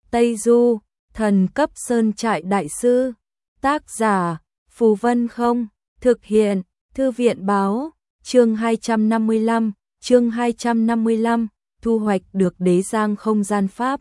Tây Du, thần cấp sơn trại đại sư. Tác giả, Phù Vân Không, thực hiện, Thư viện báo, chương 255, thu hoạch được đế giang không gian pháp.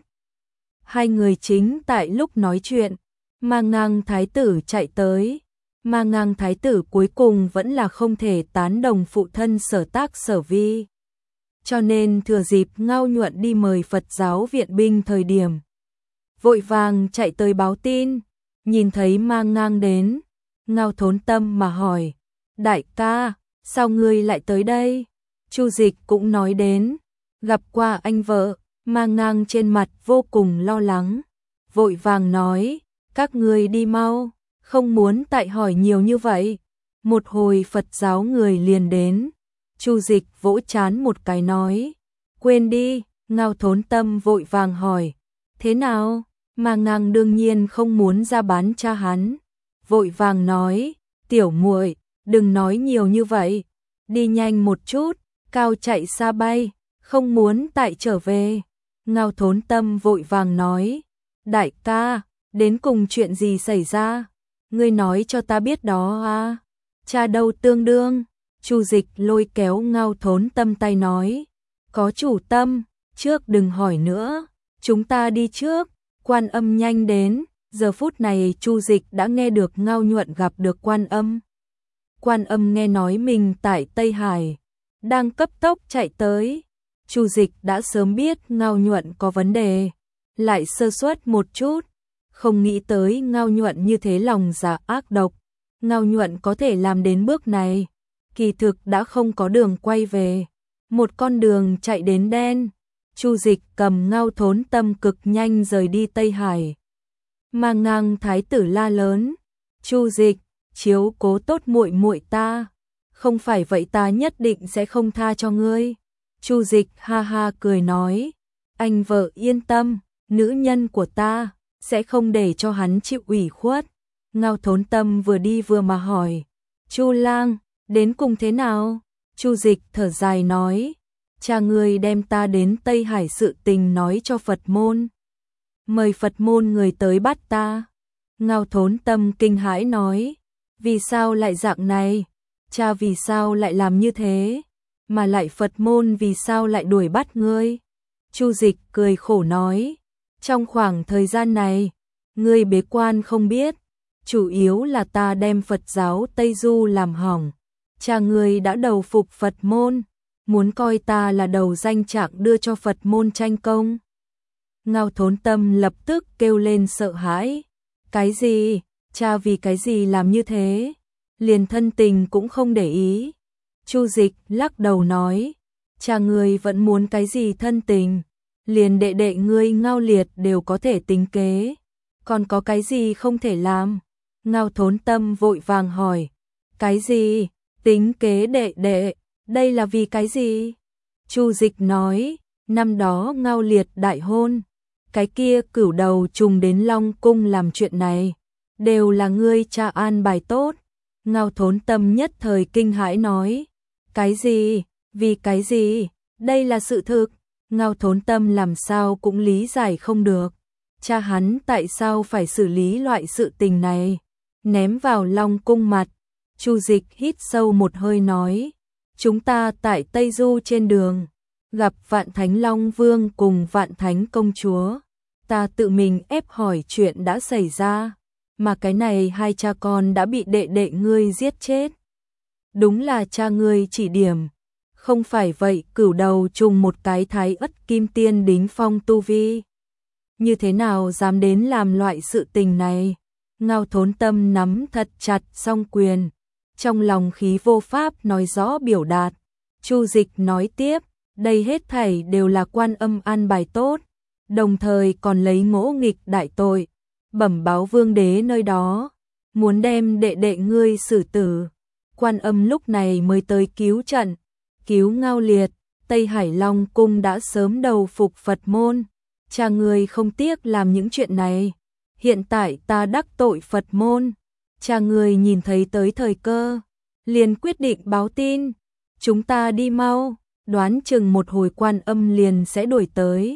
Hai người chính tại lúc nói chuyện, Ma Ngang thái tử chạy tới. Ma Ngang thái tử cuối cùng vẫn là không thể tán đồng phụ thân Sở Tác Sở Vi. Cho nên thừa dịp Ngao Nhuận đi mời Phật giáo viện binh thời điểm, vội vàng chạy tới báo tin. Nhìn thấy Ma Ngang đến, Ngao Thốn Tâm mà hỏi: đại ca, sao ngươi lại tới đây? Chu Dịch cũng nói đến, gặp qua anh vợ. Ma Ngang trên mặt vô cùng lo lắng, vội vàng nói: các ngươi đi mau, không muốn tại hỏi nhiều như vậy. Một hồi Phật giáo người liền đến. Chu Dịch vỗ trán một cái nói: quên đi. Ngao Thốn Tâm vội vàng hỏi: thế nào? Ma Ngang đương nhiên không muốn ra bán cha hắn, vội vàng nói: tiểu muội, đừng nói nhiều như vậy, đi nhanh một chút, cao chạy xa bay, không muốn tại trở về. Ngao Thốn Tâm vội vàng nói: đại ca, đến cùng chuyện gì xảy ra? Ngươi nói cho ta biết đó à? Cha đâu tương đương? Chu Dịch lôi kéo Ngao Thốn Tâm tay nói: có chủ tâm, trước đừng hỏi nữa, chúng ta đi trước. Quan Âm nhanh đến. Giờ phút này Chu Dịch đã nghe được Ngao Nhuận gặp được Quan Âm. Quan Âm nghe nói mình tại Tây Hải, đang cấp tốc chạy tới. Chu Dịch đã sớm biết Ngao Nhuận có vấn đề, lại sơ suất một chút, không nghĩ tới Ngao Nhuận như thế lòng dạ ác độc. Ngao Nhuận có thể làm đến bước này, kỳ thực đã không có đường quay về, một con đường chạy đến đen. Chu Dịch cầm Ngao Thốn Tâm cực nhanh rời đi Tây Hải. Ma Ngang thái tử la lớn: Chu Dịch, chiếu cố tốt muội muội ta, không phải vậy ta nhất định sẽ không tha cho ngươi. Chu Dịch ha ha cười nói: anh vợ yên tâm, nữ nhân của ta sẽ không để cho hắn chịu ủy khuất. Ngao Thốn Tâm vừa đi vừa mà hỏi: Chu lang, đến cùng thế nào? Chu Dịch thở dài nói: cha ngươi đem ta đến Tây Hải sự tình nói cho Phật môn, mời Phật môn người tới bắt ta. Ngao Thốn Tâm kinh hãi nói: vì sao lại dạng này? Cha vì sao lại làm như thế? Mà lại Phật môn vì sao lại đuổi bắt ngươi? Chu Dịch cười khổ nói: trong khoảng thời gian này, ngươi bế quan không biết, chủ yếu là ta đem Phật giáo Tây Du làm hỏng. Cha ngươi đã đầu phục Phật môn, muốn coi ta là đầu danh trạng đưa cho Phật môn tranh công. Ngao Thốn Tâm lập tức kêu lên sợ hãi: cái gì? Cha vì cái gì làm như thế? Liền thân tình cũng không để ý. Chu Dịch lắc đầu nói: cha ngươi vẫn muốn cái gì thân tình, liền đệ đệ ngươi Ngao Liệt đều có thể tính kế, còn có cái gì không thể làm? Ngao Thốn Tâm vội vàng hỏi: cái gì? Tính kế đệ đệ, đây là vì cái gì? Chu Dịch nói: năm đó Ngao Liệt đại hôn, cái kia cửu đầu trùng đến Long Cung làm chuyện này, đều là ngươi cha an bài tốt. Ngao Thốn Tâm nhất thời kinh hãi nói: cái gì? Vì cái gì? Đây là sự thực. Ngao Thốn Tâm làm sao cũng lý giải không được, cha hắn tại sao phải xử lý loại sự tình này, ném vào Long Cung mặt. Chu Dịch hít sâu một hơi nói: chúng ta tại Tây Du trên đường, gặp Vạn Thánh Long Vương cùng Vạn Thánh Công Chúa, ta tự mình ép hỏi chuyện đã xảy ra, mà cái này hai cha con đã bị đệ đệ ngươi giết chết. Đúng là cha ngươi chỉ điểm, không phải vậy cửu đầu trùng một cái Thái Ất Kim Tiên đính phong tu vi, như thế nào dám đến làm loại sự tình này? Ngao Thốn Tâm nắm thật chặt song quyền, trong lòng khí vô pháp nói rõ biểu đạt. Chu Dịch nói tiếp: đây hết thảy đều là Quan Âm an bài tốt, đồng thời còn lấy ngỗ nghịch đại tội, bẩm báo Vương đế nơi đó, muốn đem đệ đệ ngươi xử tử. Quan Âm lúc này mới tới cứu trận, cứu Ngao Liệt. Tây Hải Long Cung đã sớm đầu phục Phật môn, cha ngươi không tiếc làm những chuyện này. Hiện tại ta đắc tội Phật môn, cha ngươi nhìn thấy tới thời cơ, liền quyết định báo tin. Chúng ta đi mau, đoán chừng một hồi Quan Âm liền sẽ đuổi tới.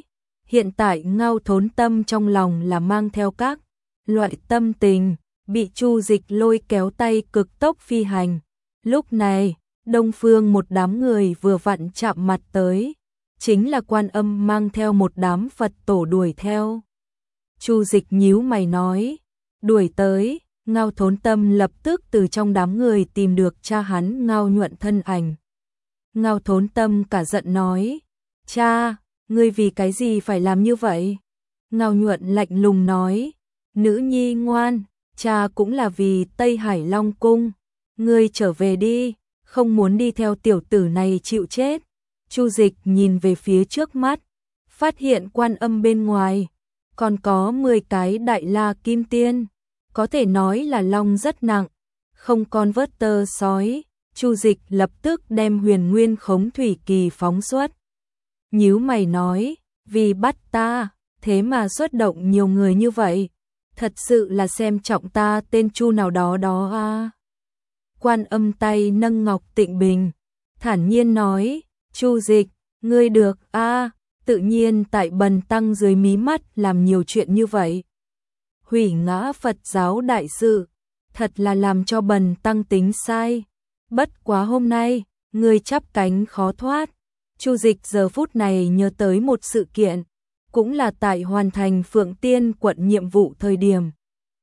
Hiện tại Ngao Thốn Tâm trong lòng là mang theo các loại tâm tình, bị Chu Dịch lôi kéo tay cực tốc phi hành. Lúc này, đông phương một đám người vừa vặn chạm mặt tới, chính là Quan Âm mang theo một đám Phật tổ đuổi theo. Chu Dịch nhíu mày nói, đuổi tới. Ngao Thốn Tâm lập tức từ trong đám người tìm được cha hắn Ngao Nhuận thân ảnh. Ngao Thốn Tâm cả giận nói, cha, ngươi vì cái gì phải làm như vậy? Ngao Nhuận lạnh lùng nói, nữ nhi ngoan, cha cũng là vì Tây Hải Long Cung. Ngươi trở về đi, không muốn đi theo tiểu tử này chịu chết. Chu Dịch nhìn về phía trước mắt, phát hiện Quan Âm bên ngoài, còn có 10 cái Đại La Kim Tiên. Có thể nói là long rất nặng, không con vớt tơ sói. Chu Dịch lập tức đem Huyền Nguyên Khống Thủy Kỳ phóng xuất. Nhíu mày nói, vì bắt ta, thế mà xuất động nhiều người như vậy, thật sự là xem trọng ta tên Chu nào đó đó à. Quan Âm tay nâng ngọc tịnh bình, thản nhiên nói, Chu Dịch, ngươi được à, tự nhiên tại bần tăng dưới mí mắt làm nhiều chuyện như vậy. Hủy ngã Phật giáo đại sự, thật là làm cho bần tăng tính sai. Bất quá hôm nay, ngươi chắp cánh khó thoát. Chu Dịch giờ phút này nhớ tới một sự kiện, cũng là tại hoàn thành Phượng Tiên quận nhiệm vụ thời điểm.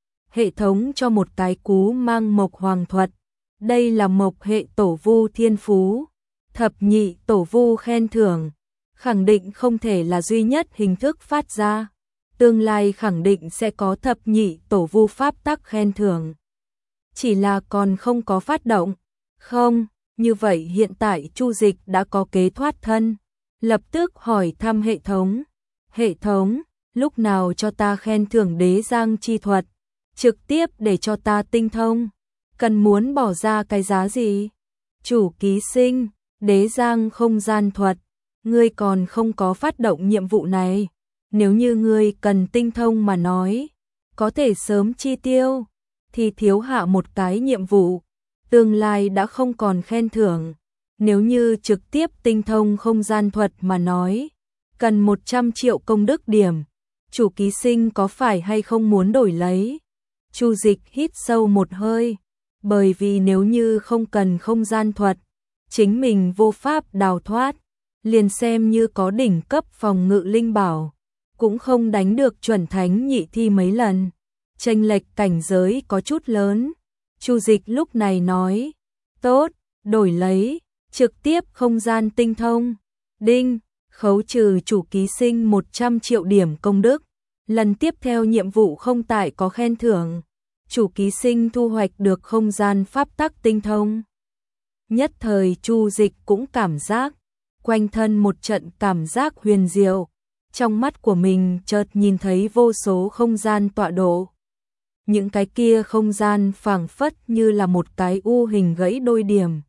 Hệ thống cho một cái cú mang mộc hoàng thuật, đây là mộc hệ tổ vu thiên phú. Thập nhị tổ vu khen thưởng, khẳng định không thể là duy nhất hình thức phát ra. Tương lai khẳng định sẽ có thập nhị tổ vu pháp tắc khen thưởng. Chỉ là còn không có phát động. Không, như vậy hiện tại Chu Dịch đã có kế thoát thân. Lập tức hỏi thăm hệ thống. Hệ thống, lúc nào cho ta khen thưởng đế giang chi thuật? Trực tiếp để cho ta tinh thông. Cần muốn bỏ ra cái giá gì? Chủ ký sinh, đế giang không gian thuật. Ngươi còn không có phát động nhiệm vụ này. Nếu như ngươi cần tinh thông mà nói, có thể sớm chi tiêu, thì thiếu hạ một cái nhiệm vụ, tương lai đã không còn khen thưởng. Nếu như trực tiếp tinh thông không gian thuật mà nói, cần 100 triệu công đức điểm, chủ ký sinh có phải hay không muốn đổi lấy? Chu Dịch hít sâu một hơi, bởi vì nếu như không cần không gian thuật, chính mình vô pháp đào thoát, liền xem như có đỉnh cấp phòng ngự linh bảo, cũng không đánh được chuẩn thánh nhị thi mấy lần. Chênh lệch cảnh giới có chút lớn. Chu Dịch lúc này nói, tốt, đổi lấy, trực tiếp không gian tinh thông. Đinh, khấu trừ chủ ký sinh 100 triệu điểm công đức. Lần tiếp theo nhiệm vụ không tại có khen thưởng. Chủ ký sinh thu hoạch được không gian pháp tắc tinh thông. Nhất thời Chu Dịch cũng cảm giác, quanh thân một trận cảm giác huyền diệu. Trong mắt của mình chợt nhìn thấy vô số không gian tọa độ. Những cái kia không gian phảng phất như là một cái u hình gãy đôi điểm.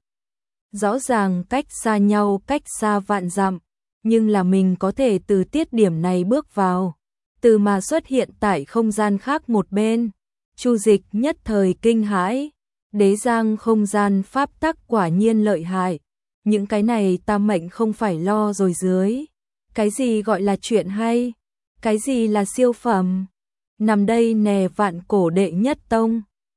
Rõ ràng cách xa nhau, cách xa vạn dặm, nhưng là mình có thể từ tiết điểm này bước vào, từ mà xuất hiện tại không gian khác một bên. Chu Dịch nhất thời kinh hãi, đế giang không gian pháp tắc quả nhiên lợi hại. Những cái này ta mệnh không phải lo rồi dưới. Cái gì gọi là chuyện hay? Cái gì là siêu phẩm? Nằm đây nè vạn cổ đệ nhất tông,